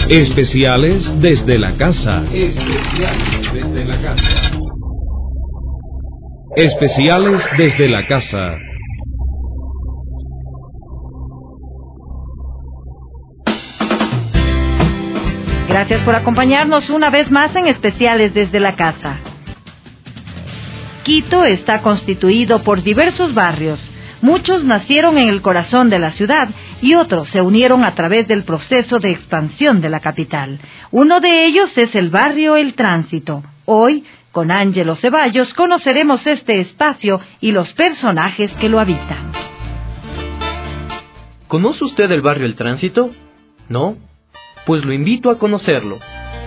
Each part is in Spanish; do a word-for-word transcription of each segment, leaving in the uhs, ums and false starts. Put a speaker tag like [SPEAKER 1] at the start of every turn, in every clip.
[SPEAKER 1] Especiales desde la casa. Especiales desde la casa. Especiales desde la casa.
[SPEAKER 2] Gracias por acompañarnos una vez más en Especiales desde la casa. Quito está constituido por diversos barrios. Muchos nacieron en el corazón de la ciudad y otros se unieron a través del proceso de expansión de la capital. Uno de ellos es el barrio El Tránsito. Hoy, con Ángelo Ceballos, conoceremos este espacio y los personajes que lo habitan.
[SPEAKER 3] ¿Conoce usted el barrio El Tránsito? ¿No? Pues lo invito a conocerlo.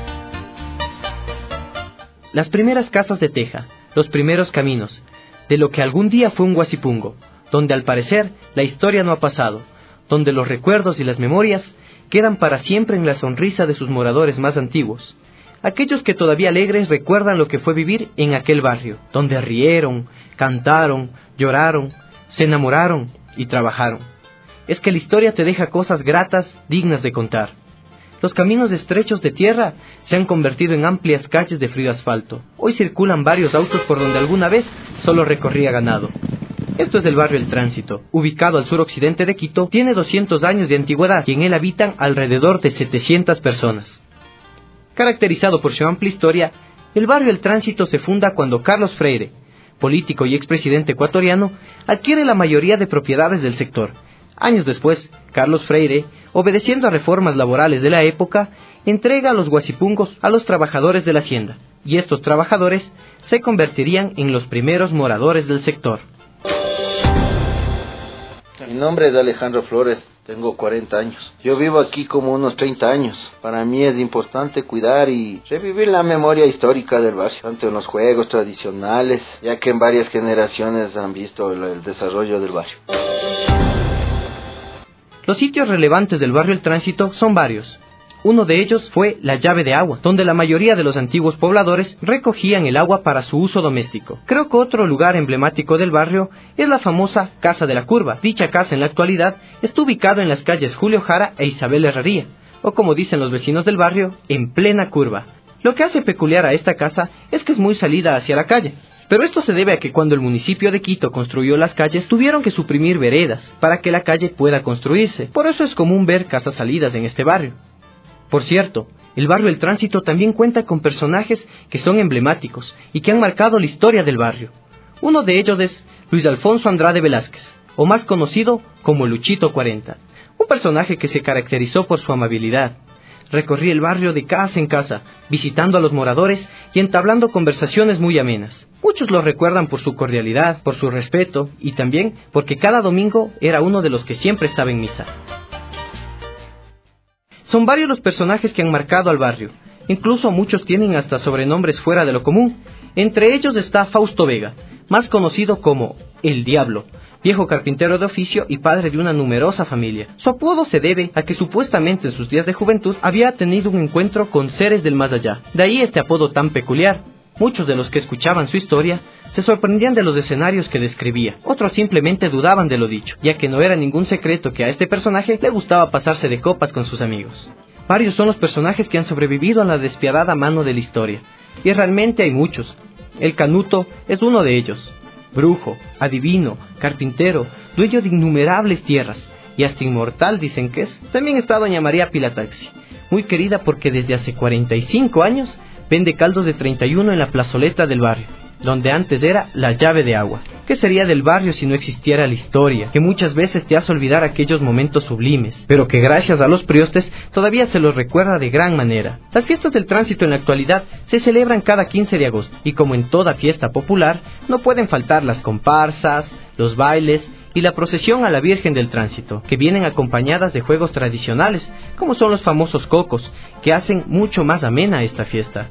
[SPEAKER 3] Las primeras casas de teja, los primeros caminos, de lo que algún día fue un Guasipungo, donde al parecer la historia no ha pasado, donde los recuerdos y las memorias quedan para siempre en la sonrisa de sus moradores más antiguos, aquellos que todavía alegres recuerdan lo que fue vivir en aquel barrio, donde rieron, cantaron, lloraron, se enamoraron y trabajaron. Es que la historia te deja cosas gratas dignas de contar. Los caminos estrechos de tierra se han convertido en amplias calles de frío asfalto. Hoy circulan varios autos por donde alguna vez solo recorría ganado. Esto es el barrio El Tránsito, ubicado al suroccidente de Quito, tiene doscientos años de antigüedad y en él habitan alrededor de setecientas personas. Caracterizado por su amplia historia, el barrio El Tránsito se funda cuando Carlos Freire, político y expresidente ecuatoriano, adquiere la mayoría de propiedades del sector. Años después, Carlos Freire, obedeciendo a reformas laborales de la época, entrega a los guasipungos a los trabajadores de la hacienda, y estos trabajadores se convertirían en los primeros moradores del sector.
[SPEAKER 4] Mi nombre es Alejandro Flores, tengo cuarenta años. Yo vivo aquí como unos treinta años. Para mí es importante cuidar y revivir la memoria histórica del barrio, tanto en los juegos tradicionales, ya que en varias generaciones han visto el, el desarrollo del barrio.
[SPEAKER 3] Los sitios relevantes del barrio El Tránsito son varios. Uno de ellos fue la llave de agua, donde la mayoría de los antiguos pobladores recogían el agua para su uso doméstico. Creo que otro lugar emblemático del barrio es la famosa Casa de la Curva. Dicha casa en la actualidad está ubicada en las calles Julio Jara e Isabel Herrería, o como dicen los vecinos del barrio, en plena curva. Lo que hace peculiar a esta casa es que es muy salida hacia la calle. Pero esto se debe a que cuando el municipio de Quito construyó las calles, tuvieron que suprimir veredas para que la calle pueda construirse. Por eso es común ver casas salidas en este barrio. Por cierto, el barrio El Tránsito también cuenta con personajes que son emblemáticos y que han marcado la historia del barrio. Uno de ellos es Luis Alfonso Andrade Velázquez, o más conocido como Luchito cuarenta, un personaje que se caracterizó por su amabilidad. Recorría el barrio de casa en casa, visitando a los moradores y entablando conversaciones muy amenas. Muchos lo recuerdan por su cordialidad, por su respeto y también porque cada domingo era uno de los que siempre estaba en misa. Son varios los personajes que han marcado al barrio, incluso muchos tienen hasta sobrenombres fuera de lo común. Entre ellos está Fausto Vega, más conocido como El Diablo, viejo carpintero de oficio y padre de una numerosa familia. Su apodo se debe a que supuestamente en sus días de juventud había tenido un encuentro con seres del más allá. De ahí este apodo tan peculiar. Muchos de los que escuchaban su historia se sorprendían de los escenarios que describía. Otros simplemente dudaban de lo dicho, ya que no era ningún secreto que a este personaje le gustaba pasarse de copas con sus amigos. Varios son los personajes que han sobrevivido a la despiadada mano de la historia, y realmente hay muchos. El Canuto es uno de ellos. Brujo, adivino, carpintero, dueño de innumerables tierras, y hasta inmortal dicen que es. También está doña María Pilataxi, muy querida porque desde hace cuarenta y cinco años vende caldos de treinta y uno en la plazoleta del barrio, donde antes era la llave de agua. ¿Qué sería del barrio si no existiera la historia, que muchas veces te hace olvidar aquellos momentos sublimes, pero que gracias a los priostes todavía se los recuerda de gran manera? Las fiestas del Tránsito en la actualidad se celebran cada quince de agosto, y como en toda fiesta popular, no pueden faltar las comparsas, los bailes y la procesión a la Virgen del Tránsito, que vienen acompañadas de juegos tradicionales, como son los famosos cocos, que hacen mucho más amena esta fiesta.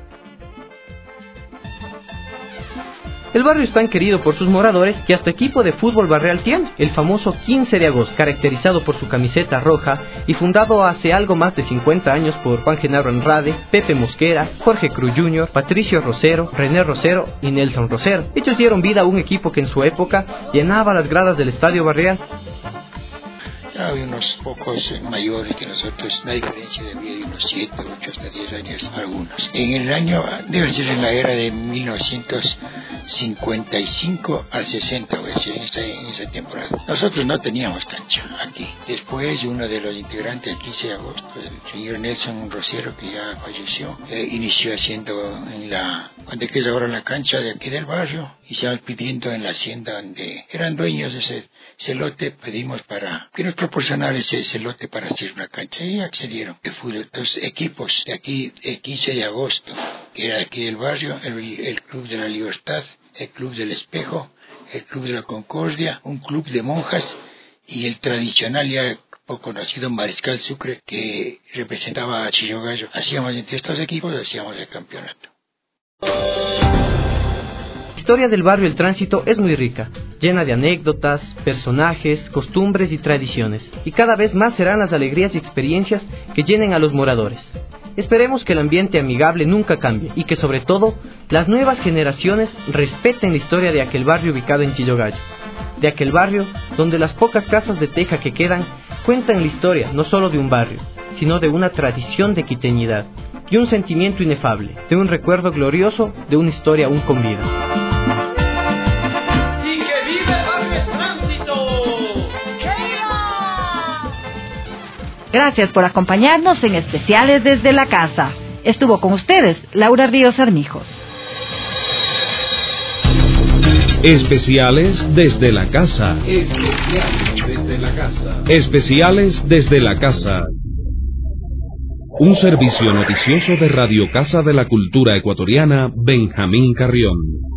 [SPEAKER 3] El barrio es tan querido por sus moradores que hasta equipo de fútbol barrial tiene, el famoso quince de agosto, caracterizado por su camiseta roja y fundado hace algo más de cincuenta años por Juan Genaro Andrade, Pepe Mosquera, Jorge Cruz junior, Patricio Rosero, René Rosero y Nelson Rosero. Ellos dieron vida a un equipo que en su época llenaba las gradas del estadio barrial.
[SPEAKER 5] Había unos pocos mayores que nosotros, una diferencia de vida de unos siete, ocho hasta diez años algunos. En el año, debe ser en la era de mil novecientos cincuenta y cinco al sesenta, voy a decir, en esa, en esa temporada. Nosotros no teníamos cancha aquí. Después, uno de los integrantes del quince de agosto, el señor Nelson Rociero, que ya falleció, eh, inició haciendo en la, donde que es ahora la cancha de aquí del barrio, y se pidiendo en la hacienda donde eran dueños de ese, ese lote, pedimos para que nos proporcionara ese, ese lote para hacer una cancha, y accedieron. Que fue los equipos de aquí, el quince de agosto, que era aquí del barrio, el, el Club de la Libertad, el Club del Espejo, el Club de la Concordia, un club de monjas, y el tradicional ya poco conocido Mariscal Sucre, que representaba a Chillogallo. Hacíamos entre estos equipos, hacíamos el campeonato.
[SPEAKER 3] La historia del barrio El Tránsito es muy rica, llena de anécdotas, personajes, costumbres y tradiciones, y cada vez más serán las alegrías y experiencias que llenen a los moradores. Esperemos que el ambiente amigable nunca cambie y que sobre todo las nuevas generaciones respeten la historia de aquel barrio ubicado en Chillogallo, de aquel barrio donde las pocas casas de teja que quedan cuentan la historia no solo de un barrio, sino de una tradición de quiteñidad y un sentimiento inefable, de un recuerdo glorioso de una historia aún con vida.
[SPEAKER 2] Gracias por acompañarnos en Especiales desde la Casa. Estuvo con ustedes Laura Ríos Armijos.
[SPEAKER 1] Especiales desde la Casa. Especiales desde la Casa. Especiales desde la Casa. Un servicio noticioso de Radio Casa de la Cultura Ecuatoriana, Benjamín Carrión.